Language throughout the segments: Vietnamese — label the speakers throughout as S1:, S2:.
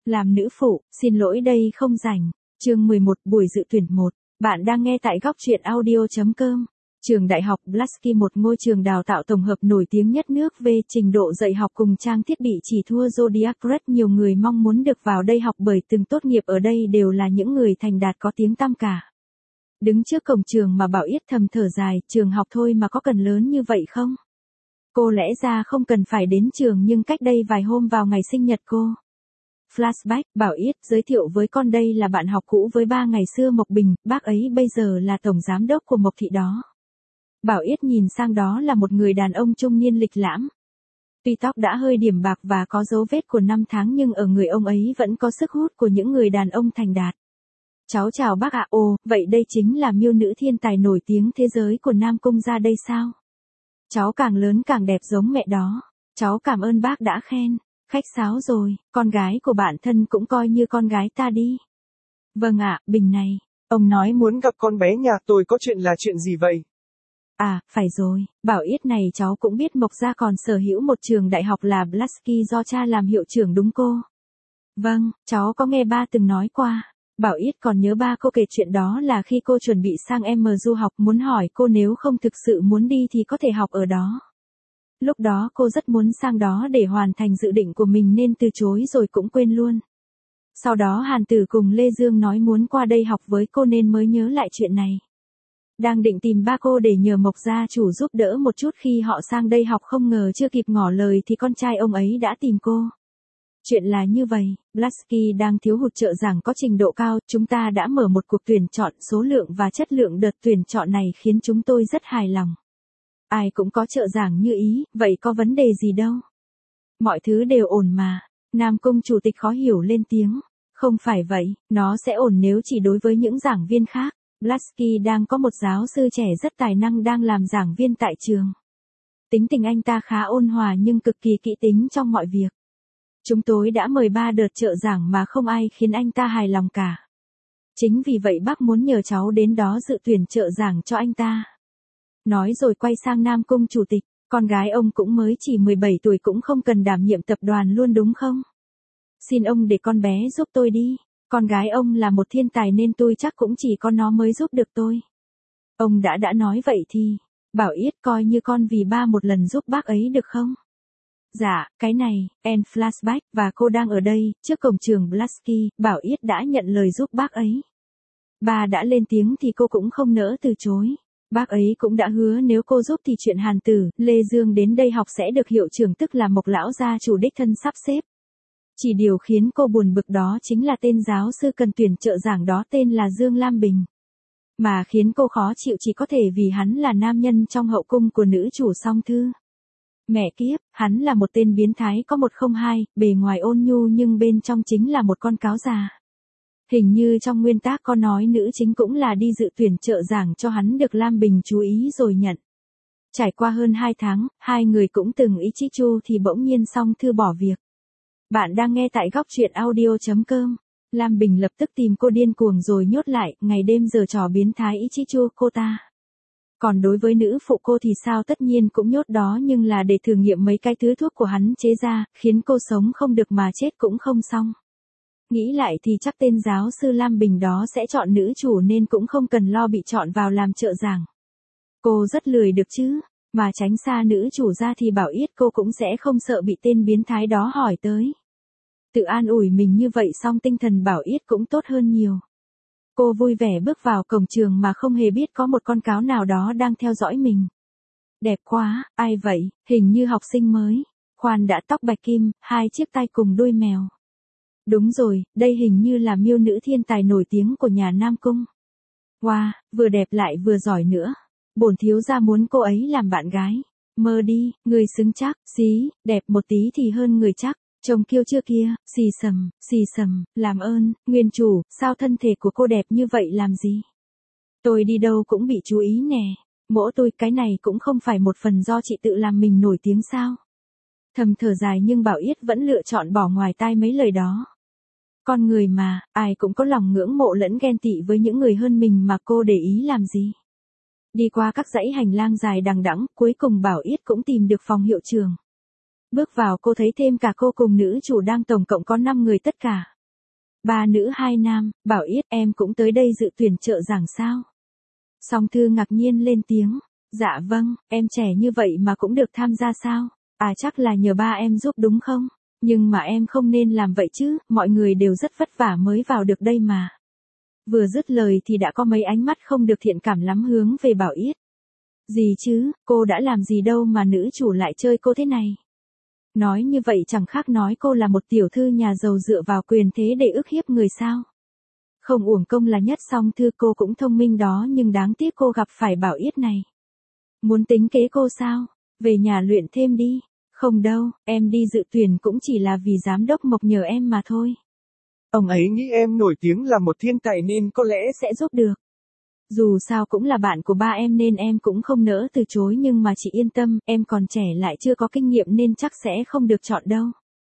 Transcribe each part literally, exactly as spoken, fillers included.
S1: Làm nữ phụ, xin lỗi đây không rảnh. Chương mười một buổi dự tuyển một. Bạn đang nghe tại góc truyện audio chấm com. Trường Đại học Pulaski, một ngôi trường đào tạo tổng hợp nổi tiếng nhất nước về trình độ dạy học cùng trang thiết bị, chỉ thua Zodiac. Rất nhiều người mong muốn được vào đây học bởi từng tốt nghiệp ở đây đều là những người thành đạt có tiếng tăm cả. Đứng trước cổng trường mà Bảo Yết thầm thở dài, trường học thôi mà có cần lớn như vậy không? Cô lẽ ra không cần phải đến trường, nhưng cách đây vài hôm vào ngày sinh nhật cô. Flashback, Bảo Yết giới thiệu với con đây là bạn học cũ với ba ngày xưa Mộc Bình, bác ấy bây giờ là tổng giám đốc của Mộc Thị đó. Bảo Yết nhìn sang, đó là một người đàn ông trung niên lịch lãm. Tuy tóc đã hơi điểm bạc và có dấu vết của năm tháng, nhưng ở người ông ấy vẫn có sức hút của những người đàn ông thành đạt. Cháu chào bác ạ. Ồ, vậy đây chính là miêu nữ thiên tài nổi tiếng thế giới của Nam Cung gia đây sao? Cháu càng lớn càng đẹp giống mẹ đó. Cháu cảm ơn bác đã khen. Khách sáo rồi, con gái của bạn thân cũng coi như con gái ta đi. Vâng ạ, Bình này.
S2: Ông nói muốn gặp con bé nhà tôi, có chuyện là chuyện gì vậy?
S1: À, phải rồi, Bảo Yết này cháu cũng biết Mộc gia còn sở hữu một trường đại học là Pulaski do cha làm hiệu trưởng đúng cô? Vâng, cháu có nghe ba từng nói qua. Bảo Yết còn nhớ ba cô kể chuyện đó là khi cô chuẩn bị sang em du học, muốn hỏi cô nếu không thực sự muốn đi thì có thể học ở đó. Lúc đó cô rất muốn sang đó để hoàn thành dự định của mình nên từ chối rồi cũng quên luôn. Sau đó Hàn Tử cùng Lê Dương nói muốn qua đây học với cô nên mới nhớ lại chuyện này. Đang định tìm ba cô để nhờ Mộc gia chủ giúp đỡ một chút khi họ sang đây học, không ngờ chưa kịp ngỏ lời thì con trai ông ấy đã tìm cô. Chuyện là như vậy, Pulaski đang thiếu hụt trợ giảng có trình độ cao, chúng ta đã mở một cuộc tuyển chọn, số lượng và chất lượng đợt tuyển chọn này khiến chúng tôi rất hài lòng. Ai cũng có trợ giảng như ý, vậy có vấn đề gì đâu. Mọi thứ đều ổn mà. Nam Cung chủ tịch khó hiểu lên tiếng. Không phải vậy, nó sẽ ổn nếu chỉ đối với những giảng viên khác. Pulaski đang có một giáo sư trẻ rất tài năng đang làm giảng viên tại trường. Tính tình anh ta khá ôn hòa nhưng cực kỳ kỹ tính trong mọi việc. Chúng tôi đã mời ba đợt trợ giảng mà không ai khiến anh ta hài lòng cả. Chính vì vậy bác muốn nhờ cháu đến đó dự tuyển trợ giảng cho anh ta. Nói rồi quay sang Nam Cung chủ tịch, con gái ông cũng mới chỉ mười bảy tuổi, cũng không cần đảm nhiệm tập đoàn luôn đúng không? Xin ông để con bé giúp tôi đi, con gái ông là một thiên tài nên tôi chắc cũng chỉ có nó mới giúp được tôi. Ông đã đã nói vậy thì, Bảo Yết coi như con vì ba một lần giúp bác ấy được không? Dạ, cái này, en flashback, và cô đang ở đây, trước cổng trường Pulaski, Bảo Yết đã nhận lời giúp bác ấy. Ba đã lên tiếng thì cô cũng không nỡ từ chối. Bác ấy cũng đã hứa nếu cô giúp thì chuyện Hàn Tử, Lê Dương đến đây học sẽ được hiệu trưởng tức là Mộc lão gia chủ đích thân sắp xếp. Chỉ điều khiến cô buồn bực đó chính là tên giáo sư cần tuyển trợ giảng đó tên là Dương Lam Bình. Mà khiến cô khó chịu chỉ có thể vì hắn là nam nhân trong hậu cung của nữ chủ Song Thư. Mẹ kiếp, hắn là một tên biến thái có một không hai, bề ngoài ôn nhu nhưng bên trong chính là một con cáo già. Hình như trong nguyên tác có nói nữ chính cũng là đi dự tuyển trợ giảng cho hắn được Lam Bình chú ý rồi nhận. Trải qua hơn hai tháng, hai người cũng từng ý chí chu thì bỗng nhiên Song Thư bỏ việc. Bạn đang nghe tại góc truyện audio chấm com. Lam Bình lập tức tìm cô điên cuồng rồi nhốt lại, ngày đêm giở trò biến thái ý chí chu cô ta. Còn đối với nữ phụ cô thì sao, tất nhiên cũng nhốt đó nhưng là để thử nghiệm mấy cái thứ thuốc của hắn chế ra, khiến cô sống không được mà chết cũng không xong. Nghĩ lại thì chắc tên giáo sư Lam Bình đó sẽ chọn nữ chủ nên cũng không cần lo bị chọn vào làm trợ giảng. Cô rất lười được chứ, mà tránh xa nữ chủ ra thì Bảo Yết cô cũng sẽ không sợ bị tên biến thái đó hỏi tới. Tự an ủi mình như vậy xong tinh thần Bảo Yết cũng tốt hơn nhiều. Cô vui vẻ bước vào cổng trường mà không hề biết có một con cáo nào đó đang theo dõi mình. Đẹp quá, ai vậy, hình như học sinh mới. Khoan đã, tóc bạch kim, hai chiếc tai cùng đuôi mèo. Đúng rồi, đây hình như là miêu nữ thiên tài nổi tiếng của nhà Nam Cung. Wow, vừa đẹp lại vừa giỏi nữa. Bổn thiếu gia muốn cô ấy làm bạn gái. Mơ đi, người xứng chắc, xí, đẹp một tí thì hơn người chắc. Chồng kiêu chưa kia, xì sầm, xì sầm, làm ơn, nguyên chủ, sao thân thể của cô đẹp như vậy làm gì? Tôi đi đâu cũng bị chú ý nè. Mỗ tôi, cái này cũng không phải một phần do chị tự làm mình nổi tiếng sao? Thầm thở dài nhưng Bảo Yết vẫn lựa chọn bỏ ngoài tai mấy lời đó. Con người mà, ai cũng có lòng ngưỡng mộ lẫn ghen tị với những người hơn mình mà cô để ý làm gì. Đi qua các dãy hành lang dài đằng đẵng, cuối cùng Bảo Yết cũng tìm được phòng hiệu trưởng. Bước vào cô thấy thêm cả cô cùng nữ chủ đang tổng cộng có năm người tất cả. Ba nữ hai nam, Bảo Yết em cũng tới đây dự tuyển trợ giảng sao? Song Thư ngạc nhiên lên tiếng. Dạ vâng, em trẻ như vậy mà cũng được tham gia sao? À chắc là nhờ ba em giúp đúng không? Nhưng mà em không nên làm vậy chứ, mọi người đều rất vất vả mới vào được đây mà. Vừa dứt lời thì đã có mấy ánh mắt không được thiện cảm lắm hướng về Bảo Yết. Gì chứ, cô đã làm gì đâu mà nữ chủ lại chơi cô thế này? Nói như vậy chẳng khác nói cô là một tiểu thư nhà giàu dựa vào quyền thế để ức hiếp người sao? Không uổng công là nhất Song Thư cô cũng thông minh đó nhưng đáng tiếc cô gặp phải Bảo Yết này. Muốn tính kế cô sao? Về nhà luyện thêm đi. Không đâu, em đi dự tuyển cũng chỉ là vì giám đốc Mộc nhờ em mà thôi.
S2: Ông ấy nghĩ em nổi tiếng là một thiên tài nên có lẽ
S1: sẽ giúp được. Dù sao cũng là bạn của ba em nên em cũng không nỡ từ chối nhưng mà chị yên tâm, em còn trẻ lại chưa có kinh nghiệm nên chắc sẽ không được chọn đâu.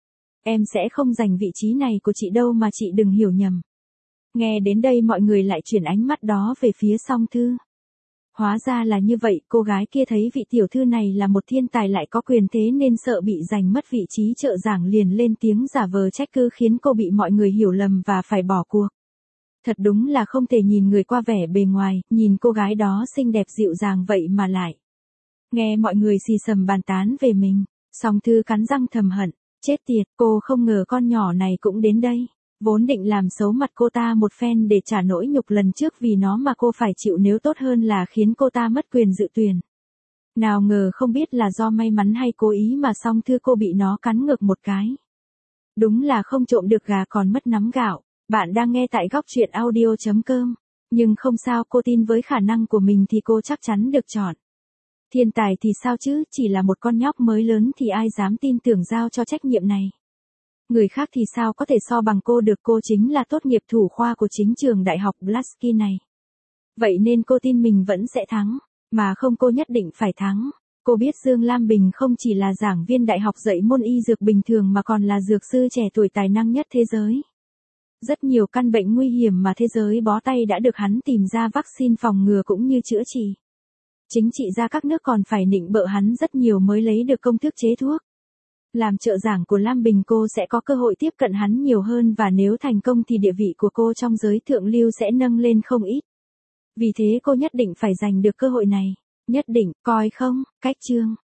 S1: Em sẽ không giành vị trí này của chị đâu mà chị đừng hiểu nhầm. Nghe đến đây mọi người lại chuyển ánh mắt đó về phía Song Thư. Hóa ra là như vậy, cô gái kia thấy vị tiểu thư này là một thiên tài lại có quyền thế nên sợ bị giành mất vị trí trợ giảng liền lên tiếng giả vờ trách cứ khiến cô bị mọi người hiểu lầm và phải bỏ cuộc. Thật đúng là không thể nhìn người qua vẻ bề ngoài, nhìn cô gái đó xinh đẹp dịu dàng vậy mà lại. Nghe mọi người xì xầm bàn tán về mình, Song Thư cắn răng thầm hận, chết tiệt, cô không ngờ con nhỏ này cũng đến đây. Vốn định làm xấu mặt cô ta một phen để trả nỗi nhục lần trước vì nó mà cô phải chịu nếu tốt hơn là khiến cô ta mất quyền dự tuyển. Nào ngờ không biết là do may mắn hay cố ý mà Song Thư cô bị nó cắn ngược một cái. Đúng là không trộm được gà còn mất nắm gạo. Bạn đang nghe tại góc truyện audio chấm com. Nhưng không sao, cô tin với khả năng của mình thì cô chắc chắn được chọn. Thiên tài thì sao chứ, chỉ là một con nhóc mới lớn thì ai dám tin tưởng giao cho trách nhiệm này. Người khác thì sao có thể so bằng cô được, cô chính là tốt nghiệp thủ khoa của chính trường đại học Blaski này. Vậy nên cô tin mình vẫn sẽ thắng, mà không cô nhất định phải thắng. Cô biết Dương Lam Bình không chỉ là giảng viên đại học dạy môn y dược bình thường mà còn là dược sư trẻ tuổi tài năng nhất thế giới. Rất nhiều căn bệnh nguy hiểm mà thế giới bó tay đã được hắn tìm ra vaccine phòng ngừa cũng như chữa trị. Chính trị gia các nước còn phải nịnh bợ hắn rất nhiều mới lấy được công thức chế thuốc. Làm trợ giảng của Lam Bình cô sẽ có cơ hội tiếp cận hắn nhiều hơn và nếu thành công thì địa vị của cô trong giới thượng lưu sẽ nâng lên không ít. Vì thế cô nhất định phải giành được cơ hội này. Nhất định, coi không, cách chương.